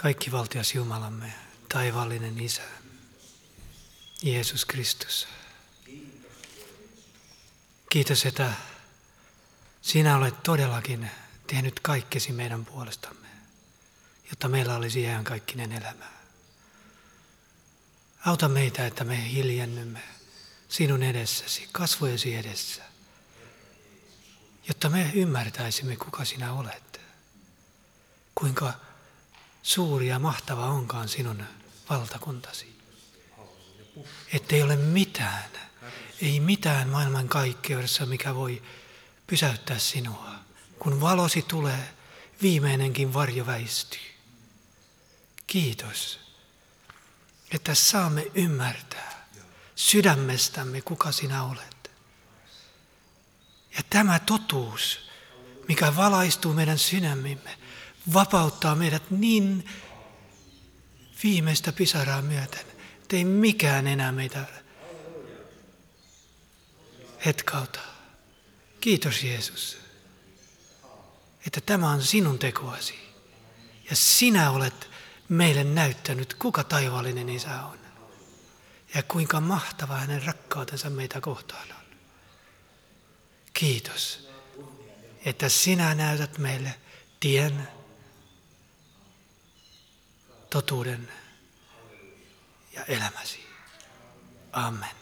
Kaikkivaltias Jumalamme, taivaallinen Isä, Jeesus Kristus. Kiitos, että sinä olet todellakin tehnyt kaikkesi meidän puolestamme, jotta meillä olisi iankaikkinen elämä. Auta meitä, että me hiljennymme sinun edessäsi, kasvojesi edessä, jotta me ymmärtäisimme, kuka sinä olet. Kuinka suuri ja mahtava onkaan sinun valtakuntasi. Ettei ole mitään, ei mitään maailman kaikkeudessa, mikä voi pysäyttää sinua. Kun valosi tulee, viimeinenkin varjo väistyy. Kiitos, että saamme ymmärtää sydämestämme, kuka sinä olet. Ja tämä totuus, mikä valaistuu meidän sydämimme, vapauttaa meidät niin viimeistä pisaraa myöten, ettei mikään enää meitä hetkauta. Kiitos Jeesus, että tämä on sinun tekoasi ja sinä olet meille näyttänyt, kuka taivaallinen Isä on ja kuinka mahtava hänen rakkautensa meitä kohtaan on. Kiitos, että sinä näytät meille tien, totuuden ja elämäsi. Amen.